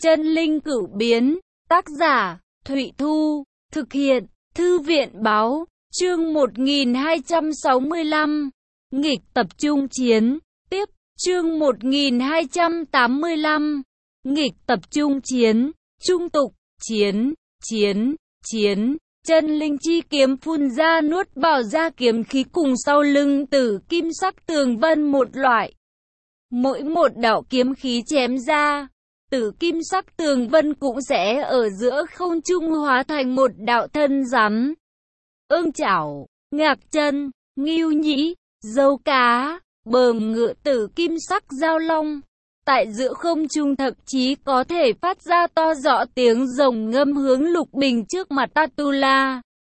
Chân linh cửu biến, tác giả, Thụy Thu, thực hiện, Thư viện báo, chương 1265, nghịch tập trung chiến, tiếp, chương 1285, nghịch tập trung chiến, trung tục, chiến, chân linh chi kiếm phun ra nuốt vào ra kiếm khí cùng sau lưng tử kim sắc tường vân một loại. Mỗi một đạo kiếm khí chém ra, tử kim sắc tường vân cũng sẽ ở giữa không trung hóa thành một đạo thân rắn. Ương chảo, ngạc chân, ngưu nhĩ, dâu cá, bờm ngựa tử kim sắc giao long. Tại giữa không trung thậm chí có thể phát ra to rõ tiếng rồng ngâm hướng Lục Bình trước mặt Atula.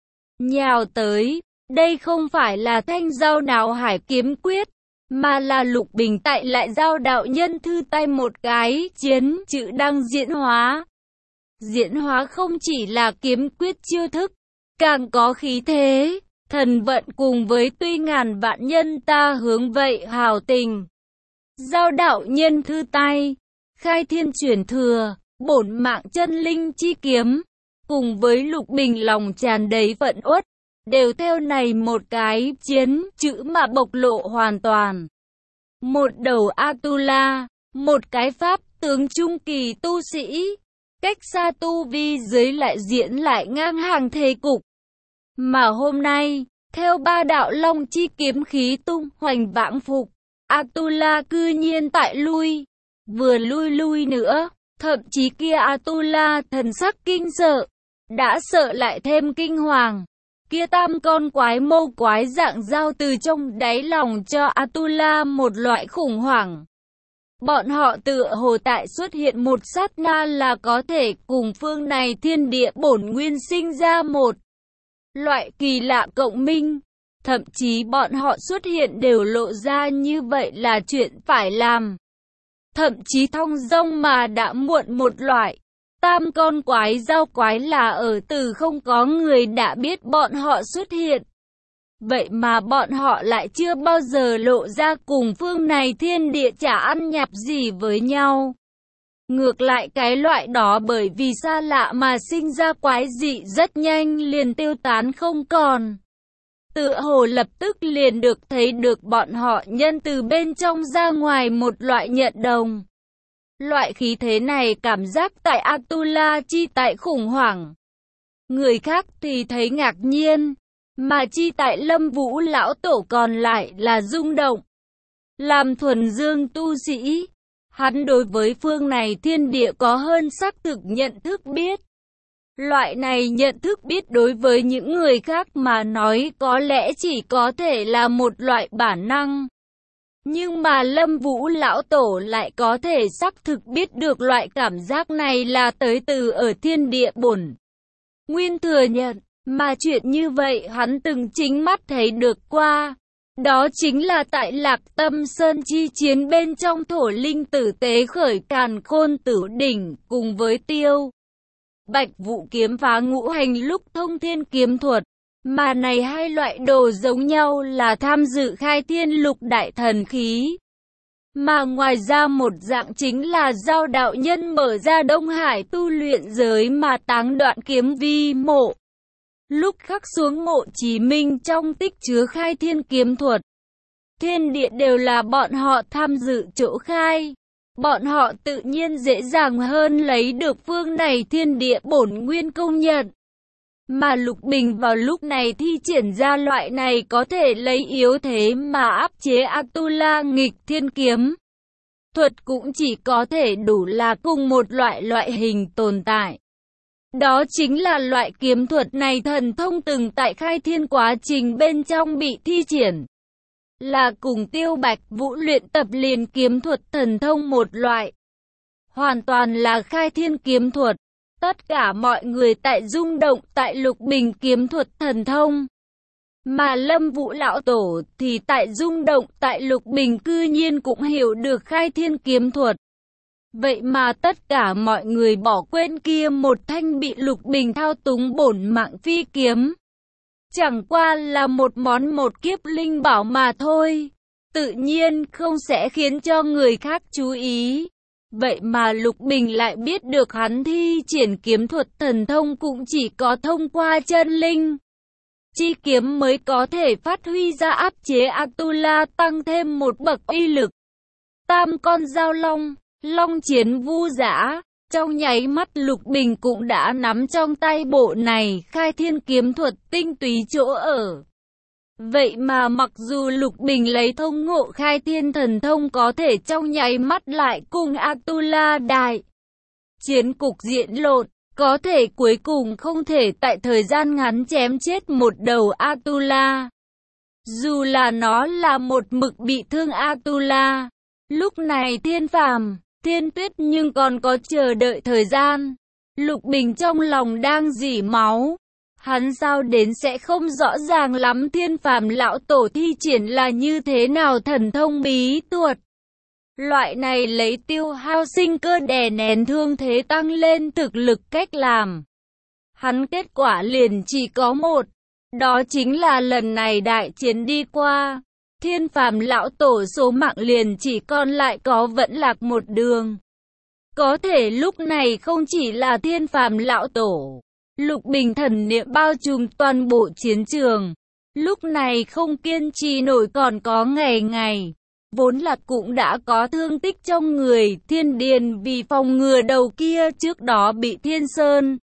Nhào tới, đây không phải là thanh giao nào hải kiếm quyết, mà là Lục Bình tại lại giao đạo nhân thư tay một cái chiến chữ đang diễn hóa. Diễn hóa không chỉ là kiếm quyết chiêu thức, càng có khí thế, thần vận cùng với tuy ngàn vạn nhân ta hướng vậy hào tình. Giao đạo nhân thư tay, khai thiên chuyển thừa, bổn mạng chân linh chi kiếm, cùng với Lục Bình lòng tràn đầy vận uất, đều theo này một cái chiến chữ mà bộc lộ hoàn toàn. Một đầu Atula, một cái pháp tướng trung kỳ tu sĩ, cách xa tu vi dưới lại diễn lại ngang hàng thế cục. Mà hôm nay, theo ba đạo long chi kiếm khí tung hoành vãng phục, Atula cư nhiên tại lui, vừa lui nữa, thậm chí kia Atula thần sắc kinh sợ, đã sợ lại thêm kinh hoàng. Kia tam con quái mâu quái dạng giao từ trong đáy lòng cho Atula một loại khủng hoảng. Bọn họ tựa hồ tại xuất hiện một sát na là có thể cùng phương này thiên địa bổn nguyên sinh ra một loại kỳ lạ cộng minh. Thậm chí bọn họ xuất hiện đều lộ ra như vậy là chuyện phải làm. Thậm chí thong dong mà đã muộn một loại. Tam con quái giao quái là ở từ không có người đã biết bọn họ xuất hiện. Vậy mà bọn họ lại chưa bao giờ lộ ra cùng phương này thiên địa chả ăn nhập gì với nhau. Ngược lại cái loại đó bởi vì xa lạ mà sinh ra quái dị rất nhanh liền tiêu tán không còn. Tựa hồ lập tức liền được thấy được bọn họ nhân từ bên trong ra ngoài một loại nhận đồng. Loại khí thế này cảm giác tại Atula chi tại khủng hoảng. Người khác thì thấy ngạc nhiên, mà chi tại Lâm Vũ lão tổ còn lại là rung động. Làm thuần dương tu sĩ, hắn đối với phương này thiên địa có hơn xác thực nhận thức biết. Loại này nhận thức biết đối với những người khác mà nói có lẽ chỉ có thể là một loại bản năng. Nhưng mà Lâm Vũ lão tổ lại có thể xác thực biết được loại cảm giác này là tới từ ở thiên địa bổn nguyên thừa nhận, mà chuyện như vậy hắn từng chính mắt thấy được qua. Đó chính là tại Lạc Tâm Sơn chi chiến bên trong thổ linh tử tế khởi càn khôn tử đỉnh cùng với Tiêu Bạch Vũ kiếm phá ngũ hành lúc thông thiên kiếm thuật. Mà này hai loại đồ giống nhau là tham dự khai thiên lục đại thần khí. Mà ngoài ra một dạng chính là giao đạo nhân mở ra Đông Hải tu luyện giới mà táng đoạn kiếm vi mộ. Lúc khắc xuống mộ Chí Minh trong tích chứa khai thiên kiếm thuật. Thiên địa đều là bọn họ tham dự chỗ khai. Bọn họ tự nhiên dễ dàng hơn lấy được phương này thiên địa bổn nguyên công nhận. Mà Lục Bình vào lúc này thi triển ra loại này có thể lấy yếu thế mà áp chế Atula nghịch thiên kiếm thuật cũng chỉ có thể đủ là cùng một loại hình tồn tại. Đó chính là loại kiếm thuật này thần thông từng tại khai thiên quá trình bên trong bị thi triển. Là cùng Tiêu Bạch Vũ luyện tập liền kiếm thuật thần thông một loại. Hoàn toàn là khai thiên kiếm thuật. Tất cả mọi người tại rung động tại Lục Bình kiếm thuật thần thông. Mà Lâm Vũ lão tổ thì tại rung động tại Lục Bình cư nhiên cũng hiểu được khai thiên kiếm thuật. Vậy mà tất cả mọi người bỏ quên kia một thanh bị Lục Bình thao túng bổn mạng phi kiếm. Chẳng qua là một món một kiếp linh bảo mà thôi. Tự nhiên không sẽ khiến cho người khác chú ý. Vậy mà Lục Bình lại biết được hắn thi triển kiếm thuật thần thông cũng chỉ có thông qua chân linh chi kiếm mới có thể phát huy ra áp chế Atula, tăng thêm một bậc uy lực. Tam con dao long, long chiến vu dã. Trong nháy mắt Lục Bình cũng đã nắm trong tay bộ này khai thiên kiếm thuật tinh túy chỗ ở. Vậy mà mặc dù Lục Bình lấy thông ngộ khai thiên thần thông có thể trong nháy mắt lại cùng Atula đại chiến cục diện lộn, có thể cuối cùng không thể tại thời gian ngắn chém chết một đầu Atula. Dù là nó là một mực bị thương Atula, lúc này Thiên Phàm, Thiên Tuyết nhưng còn có chờ đợi thời gian. Lục Bình trong lòng đang rỉ máu. Hắn sao đến sẽ không rõ ràng lắm Thiên Phàm lão tổ thi triển là như thế nào thần thông bí thuật. Loại này lấy tiêu hao sinh cơ đè nén thương thế tăng lên thực lực cách làm. Hắn kết quả liền chỉ có một. Đó chính là lần này đại chiến đi qua. Thiên Phàm lão tổ số mạng liền chỉ còn lại có vẫn lạc một đường. Có thể lúc này không chỉ là Thiên Phàm lão tổ. Lục Bình thần niệm bao trùm toàn bộ chiến trường. Lúc này không kiên trì nổi còn có ngày. Vốn là cũng đã có thương tích trong người Thiên Điền vì phòng ngừa đầu kia trước đó bị Thiên Sơn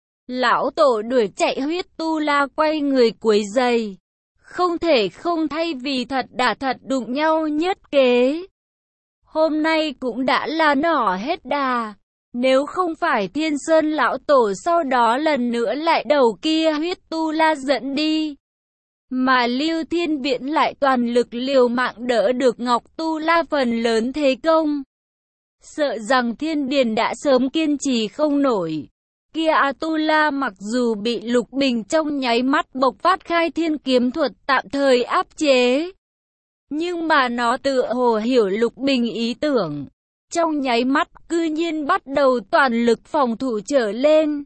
lão tổ đuổi chạy huyết tu la quay người quấy giày. Không thể không thay vì thật đã thật đụng nhau nhất kế. Hôm nay cũng đã là nỏ hết đà. Nếu không phải Thiên Sơn lão tổ sau đó lần nữa lại đầu kia huyết tu la dẫn đi. Mà Lưu Thiên Viễn lại toàn lực liều mạng đỡ được Ngọc Tu La phần lớn thế công. Sợ rằng Thiên Điền đã sớm kiên trì không nổi. Kia Atula mặc dù bị Lục Bình trong nháy mắt bộc phát khai thiên kiếm thuật tạm thời áp chế. Nhưng mà nó tựa hồ hiểu Lục Bình ý tưởng. Trong nháy mắt cư nhiên bắt đầu toàn lực phòng thủ trở lên.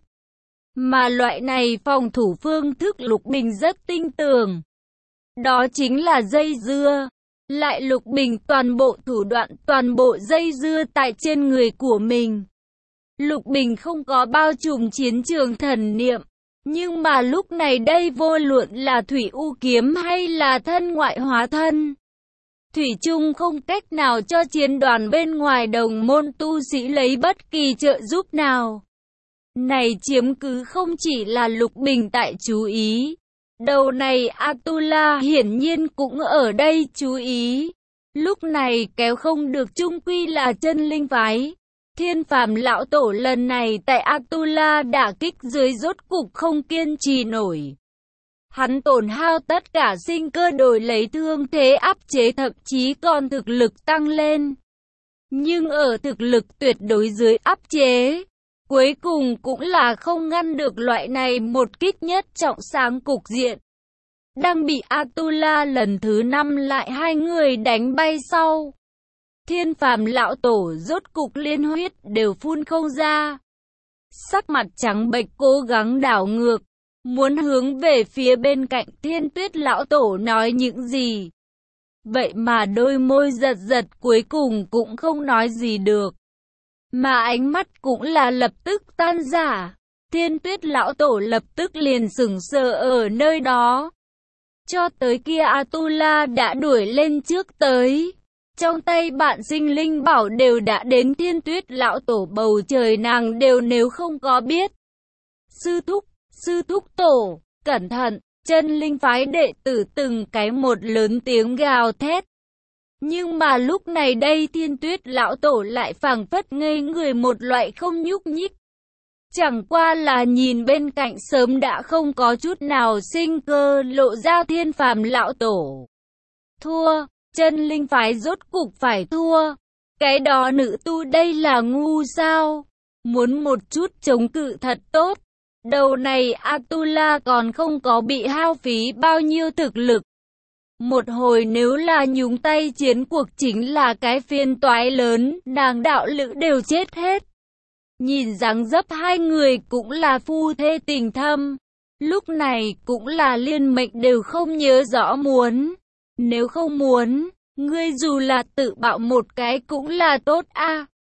Mà loại này phòng thủ phương thức Lục Bình rất tinh tường. Đó chính là dây dưa. Lại Lục Bình toàn bộ thủ đoạn toàn bộ dây dưa tại trên người của mình. Lục Bình không có bao trùm chiến trường thần niệm. Nhưng mà lúc này đây vô luận là Thủy U Kiếm hay là thân ngoại hóa thân. Thủy chung không cách nào cho chiến đoàn bên ngoài đồng môn tu sĩ lấy bất kỳ trợ giúp nào. Này chiếm cứ không chỉ là Lục Bình tại chú ý. Đầu này Atula hiển nhiên cũng ở đây chú ý. Lúc này kéo không được chung quy là chân linh phái. Thiên Phàm lão tổ lần này tại Atula đả kích dưới rốt cục không kiên trì nổi. Hắn tổn hao tất cả sinh cơ đổi lấy thương thế áp chế thậm chí còn thực lực tăng lên. Nhưng ở thực lực tuyệt đối dưới áp chế, cuối cùng cũng là không ngăn được loại này một kích nhất trọng sáng cục diện. Đang bị Atula lần thứ 5 lại hai người đánh bay sau. Thiên Phàm lão tổ rốt cục liên huyết đều phun không ra. Sắc mặt trắng bệch cố gắng đảo ngược. Muốn hướng về phía bên cạnh Thiên Tuyết lão tổ nói những gì. Vậy mà đôi môi giật giật cuối cùng cũng không nói gì được. Mà ánh mắt cũng là lập tức tan rã. Thiên Tuyết lão tổ lập tức liền sững sờ ở nơi đó. Cho tới kia Atula đã đuổi lên trước tới. Trong tay bạn sinh linh bảo đều đã đến Thiên Tuyết lão tổ bầu trời nàng đều nếu không có biết. Sư thúc tổ, cẩn thận, chân linh phái đệ tử từng cái một lớn tiếng gào thét. Nhưng mà lúc này đây Thiên Tuyết lão tổ lại phảng phất ngây người một loại không nhúc nhích. Chẳng qua là nhìn bên cạnh sớm đã không có chút nào sinh cơ lộ ra Thiên Phàm lão tổ. Thua, chân linh phái rốt cục phải thua. Cái đó nữ tu đây là ngu sao? Muốn một chút chống cự thật tốt. Đầu này Atula còn không có bị hao phí bao nhiêu thực lực. Một hồi nếu là nhúng tay chiến cuộc chính là cái phiên toái lớn, nàng đạo lữ đều chết hết. Nhìn dáng dấp hai người cũng là phu thê tình thâm. Lúc này cũng là liên mệnh đều không nhớ rõ muốn. Nếu không muốn, ngươi dù là tự bạo một cái cũng là tốt a.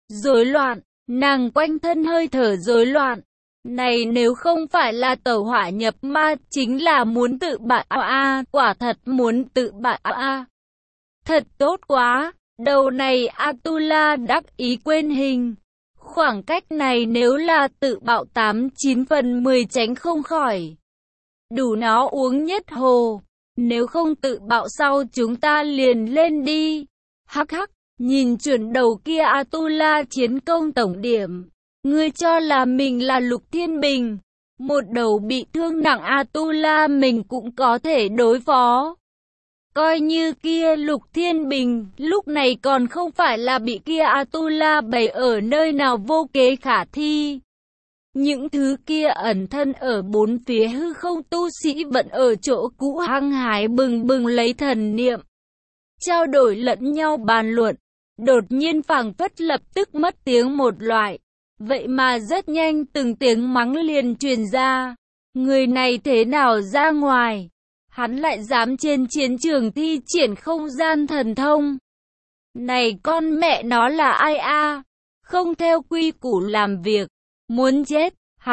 rối loạn, nàng quanh thân hơi thở rối loạn. Này nếu không phải là tẩu hỏa nhập ma, chính là muốn tự bạo a, quả thật muốn tự bạo a. Thật tốt quá, đầu này Atula đắc ý quên hình. Khoảng cách này nếu là tự bạo 8-9 phần 10 tránh không khỏi. Đủ nó uống nhất hồ. Nếu không tự bạo sau chúng ta liền lên đi. Hắc hắc, nhìn chuẩn đầu kia Atula chiến công tổng điểm. Ngươi cho là mình là Lục Thiên Bình. Một đầu bị thương nặng Atula mình cũng có thể đối phó. Coi như kia Lục Thiên Bình, lúc này còn không phải là bị kia Atula bày ở nơi nào vô kế khả thi. Những thứ kia ẩn thân ở bốn phía hư không tu sĩ vẫn ở chỗ cũ hăng hái bừng bừng lấy thần niệm. Trao đổi lẫn nhau bàn luận, đột nhiên phảng phất lập tức mất tiếng một loại. Vậy mà rất nhanh từng tiếng mắng liền truyền ra. Người này thế nào ra ngoài? Hắn lại dám trên chiến trường thi triển không gian thần thông. Này con mẹ nó là ai a? Không theo quy củ làm việc. Muốn chết,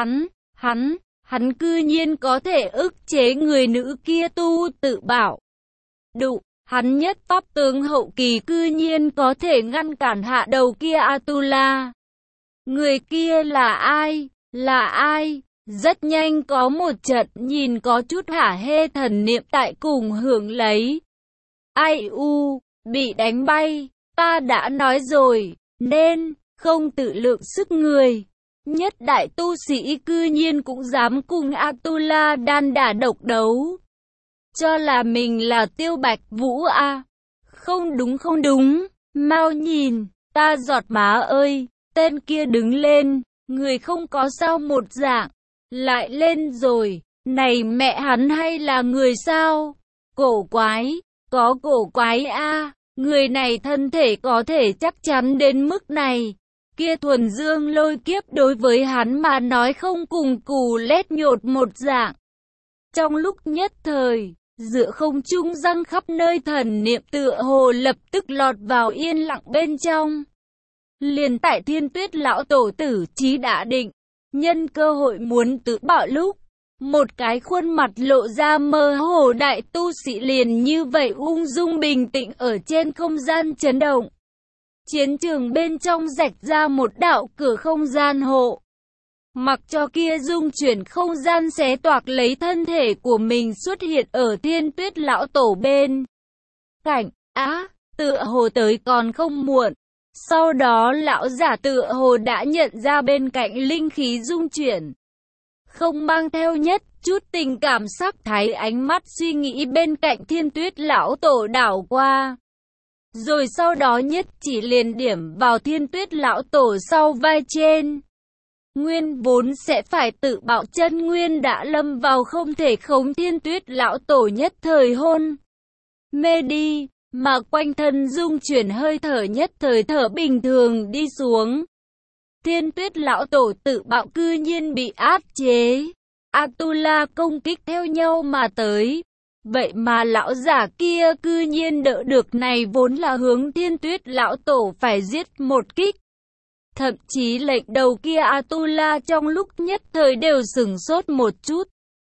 hắn cư nhiên có thể ức chế người nữ kia tu tự bảo. Đụ, hắn nhất pháp tướng hậu kỳ cư nhiên có thể ngăn cản hạ đầu kia Atula. Người kia là ai? Là ai? Rất nhanh có một trận nhìn có chút hả hê thần niệm tại cùng hưởng lấy. Ai u, bị đánh bay, ta đã nói rồi, nên không tự lượng sức người. Nhất đại tu sĩ cư nhiên cũng dám cùng Atula đan đả độc đấu. Cho là mình là Tiêu Bạch Vũ à? Không đúng, mau nhìn, ta giọt má ơi, tên kia đứng lên, người không có sao một dạng. Lại lên rồi, này mẹ hắn hay là người sao? Cổ quái, có cổ quái a, người này thân thể có thể chắc chắn đến mức này. Kia thuần dương lôi kiếp đối với hắn mà nói không cùng cù lét nhột một dạng. Trong lúc nhất thời, giữa không trung răng khắp nơi thần niệm tựa hồ lập tức lọt vào yên lặng bên trong. Liền tại Thiên Tuyết lão tổ tử chí đã định, nhân cơ hội muốn tự bạo lúc, một cái khuôn mặt lộ ra mơ hồ đại tu sĩ liền như vậy ung dung bình tĩnh ở trên không gian chấn động. Chiến trường bên trong rạch ra một đạo cửa không gian hộ. Mặc cho kia dung chuyển không gian xé toạc lấy thân thể của mình xuất hiện ở Thiên Tuyết lão tổ bên cạnh. Tựa hồ tới còn không muộn. Sau đó lão giả tựa hồ đã nhận ra bên cạnh linh khí dung chuyển. Không mang theo nhất chút tình cảm sắc thái ánh mắt suy nghĩ bên cạnh Thiên Tuyết lão tổ đảo qua. Rồi sau đó nhất chỉ liền điểm vào Thiên Tuyết lão tổ sau vai trên. Nguyên vốn sẽ phải tự bạo chân nguyên đã lâm vào không thể khống Thiên Tuyết lão tổ nhất thời hôn mê đi. Mà quanh thân dung chuyển hơi thở nhất thời thở bình thường đi xuống. Thiên Tuyết lão tổ tự bạo cư nhiên bị áp chế. Atula công kích theo nhau mà tới. Vậy mà lão giả kia cư nhiên đỡ được, này vốn là hướng Thiên Tuyết lão tổ phải giết một kích. Thậm chí lệnh đầu kia Atula trong lúc nhất thời đều sửng sốt một chút.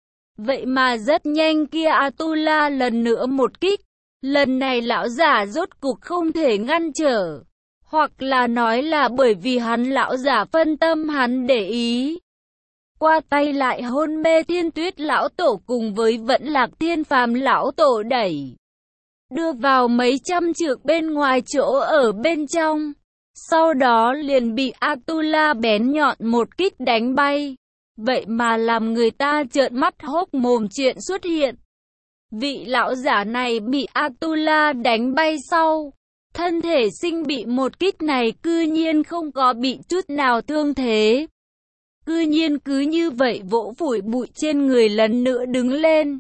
Vậy mà rất nhanh kia Atula lần nữa một kích. Lần này lão giả rốt cục không thể ngăn trở. Hoặc là nói là bởi vì hắn lão giả phân tâm hắn để ý. Qua tay lại hôn mê Thiên Tuyết lão tổ cùng với Vẫn Lạc Thiên Phàm lão tổ đẩy. Đưa vào mấy trăm trượng bên ngoài chỗ ở bên trong. Sau đó liền bị Atula bén nhọn một kích đánh bay. Vậy mà làm người ta trợn mắt hốc mồm chuyện xuất hiện. Vị lão giả này bị Atula đánh bay sau. Thân thể sinh bị một kích này cư nhiên không có bị chút nào thương thế. Cư nhiên cứ như vậy vỗ phủi bụi trên người lần nữa đứng lên.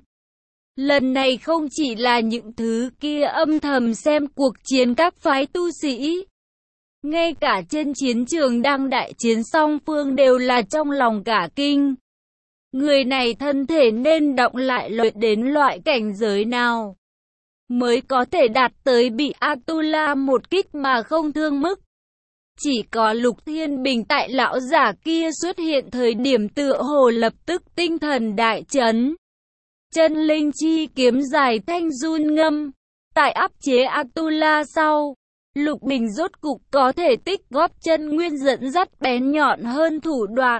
Lần này không chỉ là những thứ kia âm thầm xem cuộc chiến các phái tu sĩ. Ngay cả trên chiến trường đang đại chiến song phương đều là trong lòng cả kinh. Người này thân thể nên động lại luyện đến loại cảnh giới nào mới có thể đạt tới bị Atula một kích mà không thương mức. Chỉ có Lục Thiên Bình tại lão giả kia xuất hiện thời điểm tựa hồ lập tức tinh thần đại chấn. Chân linh chi kiếm dài thanh run ngâm. Tại áp chế Atula sau, Lục Bình rốt cục có thể tích góp chân nguyên dẫn dắt bén nhọn hơn thủ đoạn.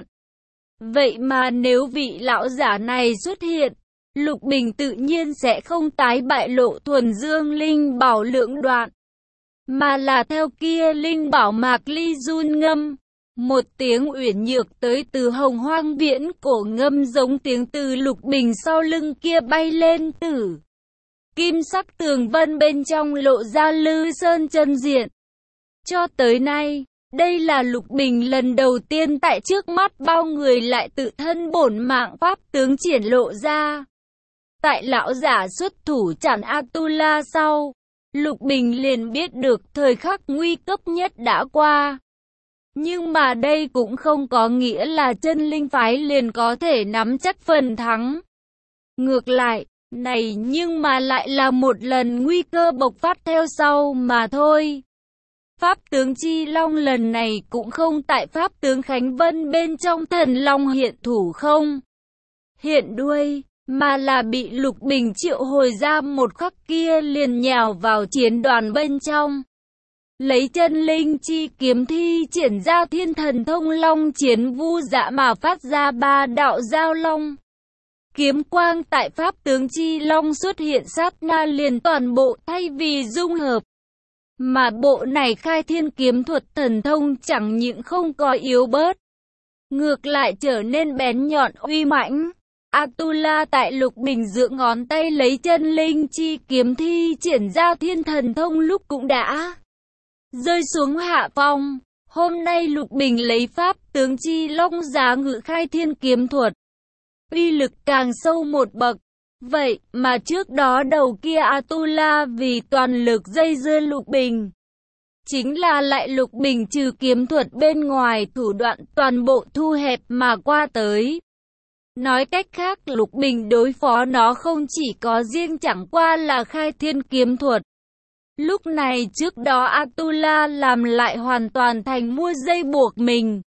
Vậy mà nếu vị lão giả này xuất hiện, Lục Bình tự nhiên sẽ không tái bại lộ thuần dương linh bảo lưỡng đoạn, mà là theo kia linh bảo mạc ly run ngâm. Một tiếng uyển nhược tới từ hồng hoang viễn cổ ngâm giống tiếng từ Lục Bình sau lưng kia bay lên từ kim sắc tường vân bên trong lộ ra Lư Sơn chân diện. Cho tới nay, đây là Lục Bình lần đầu tiên tại trước mắt bao người lại tự thân bổn mạng pháp tướng triển lộ ra. Tại lão giả xuất thủ chặn Atula sau, Lục Bình liền biết được thời khắc nguy cấp nhất đã qua. Nhưng mà đây cũng không có nghĩa là chân linh phái liền có thể nắm chắc phần thắng. Ngược lại, này nhưng mà lại là một lần nguy cơ bộc phát theo sau mà thôi. Pháp tướng Chi Long lần này cũng không tại Pháp tướng Khánh Vân bên trong thần Long hiện thủ không hiện đuôi, mà là bị Lục Bình triệu hồi ra một khắc kia liền nhào vào chiến đoàn bên trong. Lấy chân linh chi kiếm thi triển ra thiên thần thông long chiến vu dạ mà phát ra ba đạo giao long. Kiếm quang tại Pháp tướng Chi Long xuất hiện sát na liền toàn bộ thay vì dung hợp. Mà bộ này khai thiên kiếm thuật thần thông chẳng những không có yếu bớt, ngược lại trở nên bén nhọn uy mãnh. Atula tại Lục Bình giữa ngón tay lấy chân linh chi kiếm thi triển ra thiên thần thông lúc cũng đã rơi xuống hạ phong. Hôm nay Lục Bình lấy Pháp tướng Chi Long giá ngự khai thiên kiếm thuật, uy lực càng sâu một bậc. Vậy mà trước đó đầu kia Atula vì toàn lực dây dưa Lục Bình, chính là lại Lục Bình trừ kiếm thuật bên ngoài thủ đoạn toàn bộ thu hẹp mà qua tới. Nói cách khác Lục Bình đối phó nó không chỉ có riêng chẳng qua là khai thiên kiếm thuật. Lúc này trước đó Atula làm lại hoàn toàn thành mua dây buộc mình.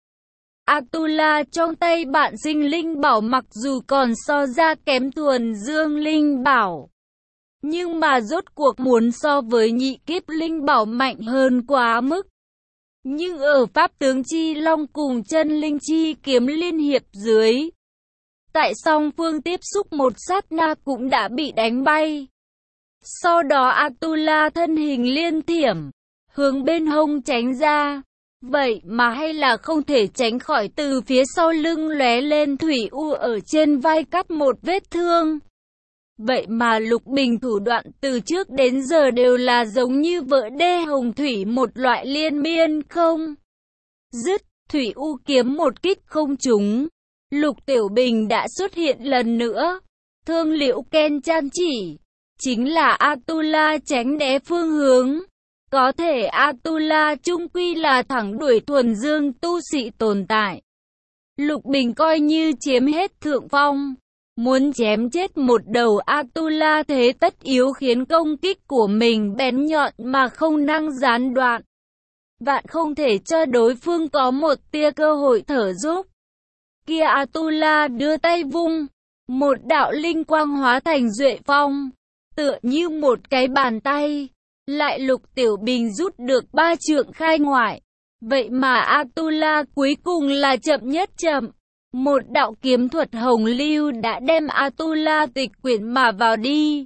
Atula trong tay bạn sinh linh bảo mặc dù còn so ra kém thuần dương linh bảo, nhưng mà rốt cuộc muốn so với nhị kiếp linh bảo mạnh hơn quá mức. Nhưng ở Pháp tướng Chi Long cùng chân linh chi kiếm liên hiệp dưới, tại song phương tiếp xúc một sát na cũng đã bị đánh bay. Sau đó Atula thân hình liên thiểm, hướng bên hông tránh ra. Vậy mà hay là không thể tránh khỏi từ phía sau lưng lóe lên thủy u ở trên vai cắt một vết thương. Vậy mà Lục Bình thủ đoạn từ trước đến giờ đều là giống như vỡ đê hồng thủy một loại liên miên không dứt. Thủy u kiếm một kích không trúng, Lục Tiểu Bình đã xuất hiện lần nữa. Thương Liễu Ken chan chỉ, chính là Atula tránh né phương hướng. Có thể Atula chung quy là thẳng đuổi thuần dương tu sĩ tồn tại. Lục Bình coi như chiếm hết thượng phong, muốn chém chết một đầu Atula thế tất yếu khiến công kích của mình bén nhọn mà không năng gián đoạn. Vạn không thể cho đối phương có một tia cơ hội thở dốc. Kia Atula đưa tay vung, một đạo linh quang hóa thành duệ phong, tựa như một cái bàn tay. Lại Lục Tiểu Bình rút được 3 trượng khai ngoại. Vậy mà Atula cuối cùng là chậm nhất chậm. Một đạo kiếm thuật hồng lưu đã đem Atula tịch quyển mà vào đi.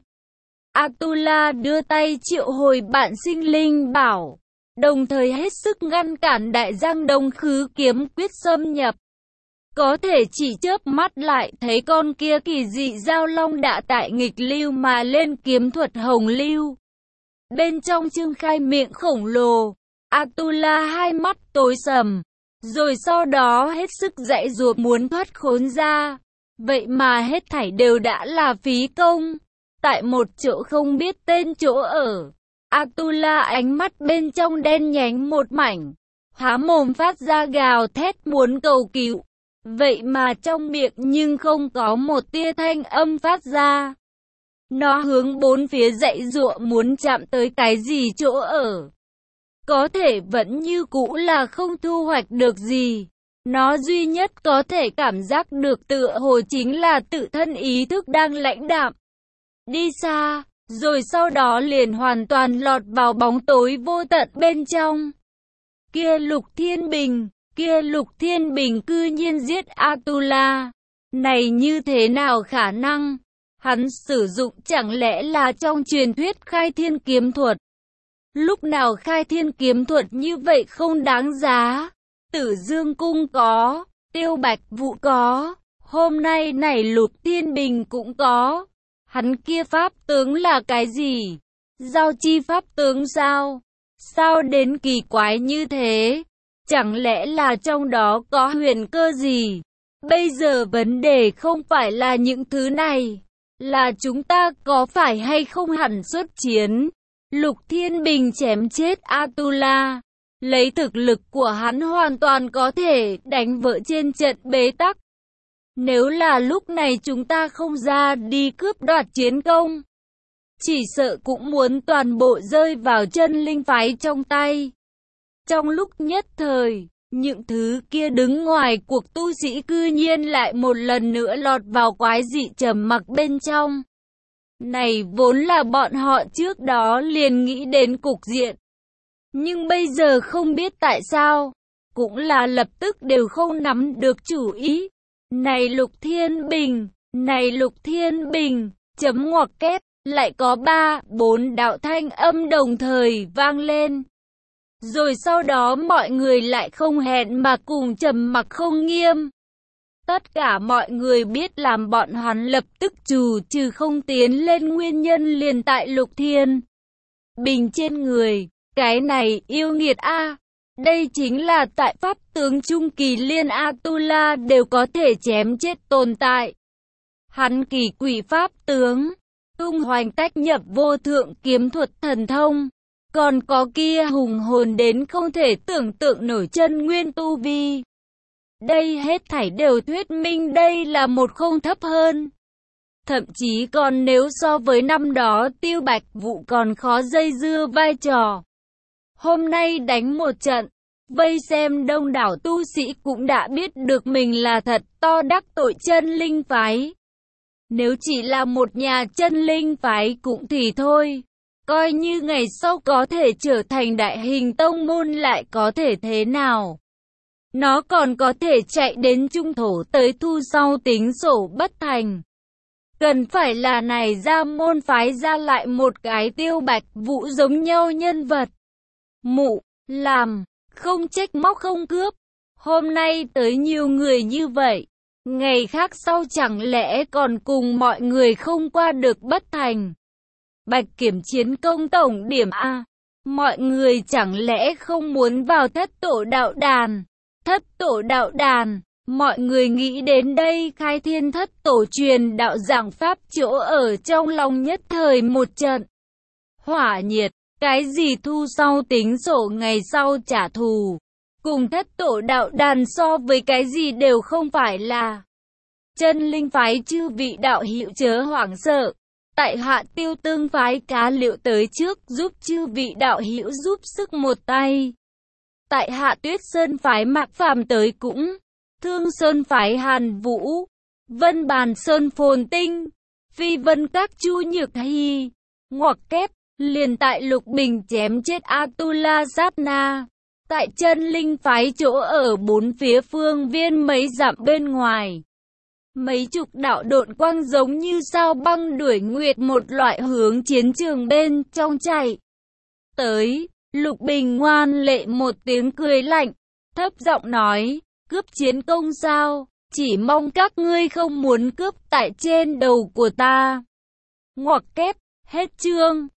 Atula đưa tay triệu hồi bạn sinh linh bảo, đồng thời hết sức ngăn cản đại giang đông khứ kiếm quyết xâm nhập. Có thể chỉ chớp mắt lại thấy con kia kỳ dị giao long đã tại nghịch lưu mà lên kiếm thuật hồng lưu. Bên trong trương khai miệng khổng lồ, Atula hai mắt tối sầm, rồi sau đó hết sức giãy giụa muốn thoát khốn ra. Vậy mà hết thảy đều đã là phí công. Tại một chỗ không biết tên chỗ ở, Atula ánh mắt bên trong đen nhánh một mảnh, há mồm phát ra gào thét muốn cầu cứu. Vậy mà trong miệng nhưng không có một tia thanh âm phát ra. Nó hướng bốn phía dãy giụa muốn chạm tới cái gì chỗ ở. có thể vẫn như cũ là không thu hoạch được gì. Nó duy nhất có thể cảm giác được tựa hồ chính là tự thân ý thức đang lãnh đạm, đi xa, rồi sau đó liền hoàn toàn lọt vào bóng tối vô tận bên trong. Kia Lục Thiên Bình cư nhiên giết Atula. Này như thế nào khả năng? Hắn sử dụng chẳng lẽ là trong truyền thuyết khai thiên kiếm thuật? Lúc nào khai thiên kiếm thuật như vậy không đáng giá? Tử Dương Cung có, Tiêu Bạch Vũ có, hôm nay này Lục Thiên Bình cũng có. Hắn kia pháp tướng là cái gì? Giao chi pháp tướng sao? Sao đến kỳ quái như thế? Chẳng lẽ là trong đó có huyền cơ gì? Bây giờ vấn đề không phải là những thứ này, là chúng ta có phải hay không hẳn xuất chiến. Lục Thiên Bình chém chết Atula, lấy thực lực của hắn hoàn toàn có thể đánh vỡ trên trận bế tắc. Nếu là lúc này chúng ta không ra đi cướp đoạt chiến công, chỉ sợ cũng muốn toàn bộ rơi vào chân linh phái trong tay. Trong lúc nhất thời, những thứ kia đứng ngoài cuộc tu sĩ cư nhiên lại một lần nữa lọt vào quái dị trầm mặc bên trong. Này vốn là bọn họ trước đó liền nghĩ đến cục diện, nhưng bây giờ không biết tại sao, cũng là lập tức đều không nắm được chủ ý. Này Lục Thiên Bình, chấm ngoặc kép, lại có 3-4 đạo thanh âm đồng thời vang lên. Rồi sau đó mọi người lại không hẹn mà cùng trầm mặc không nghiêm. Tất cả mọi người biết làm bọn hắn lập tức trừ không tiến lên nguyên nhân liền tại Lục Thiên Bình trên người. Cái này yêu nghiệt a, đây chính là tại pháp tướng trung kỳ liên Atula đều có thể chém chết tồn tại. Hắn kỳ quỷ pháp tướng, tung hoành tách nhập vô thượng kiếm thuật thần thông, còn có kia hùng hồn đến không thể tưởng tượng nổi chân nguyên tu vi. Đây hết thảy đều thuyết minh đây là một không thấp hơn. Thậm chí còn nếu so với năm đó Tiêu Bạch Vũ còn khó dây dưa vai trò. Hôm nay đánh một trận, vây xem đông đảo tu sĩ cũng đã biết được mình là thật to đắc tội chân linh phái. Nếu chỉ là một nhà chân linh phái cũng thì thôi, coi như ngày sau có thể trở thành đại hình tông môn lại có thể thế nào. Nó còn có thể chạy đến trung thổ tới thu sau tính sổ bất thành. Cần phải là này ra môn phái ra lại một cái Tiêu Bạch Vũ giống nhau nhân vật. Mụ, làm, không trách móc không cướp. Hôm nay tới nhiều người như vậy, ngày khác sau chẳng lẽ còn cùng mọi người không qua được bất thành. Bạch Kiểm chiến công tổng điểm A. Mọi người chẳng lẽ không muốn vào thất tổ đạo đàn. Thất tổ đạo đàn, mọi người nghĩ đến đây khai thiên thất tổ truyền đạo giảng pháp chỗ ở trong lòng nhất thời một trận. Hỏa nhiệt, cái gì thu sau tính sổ ngày sau trả thù. Cùng thất tổ đạo đàn so với cái gì đều không phải là. Chân linh phái chư vị đạo hữu chớ hoảng sợ. Tại hạ Tiêu Tương phái Cá Liệu tới trước giúp chư vị đạo hữu giúp sức một tay. Tại hạ Tuyết Sơn phái Mạc Phàm tới cũng. Thương Sơn phái Hàn Vũ. Vân Bàn Sơn Phồn Tinh. Phi Vân các Chu Nhược Hy. Ngoặc kép, liền tại Lục Bình chém chết Atula sát na. Tại chân linh phái chỗ ở bốn phía phương viên mấy dặm bên ngoài. Mấy chục đạo độn quang giống như sao băng đuổi nguyệt một loại hướng chiến trường bên trong chạy. Tới, Lục Bình ngoan lệ một tiếng cười lạnh, thấp giọng nói, cướp chiến công sao, chỉ mong các ngươi không muốn cướp tại trên đầu của ta. Ngoặc kép, hết chương.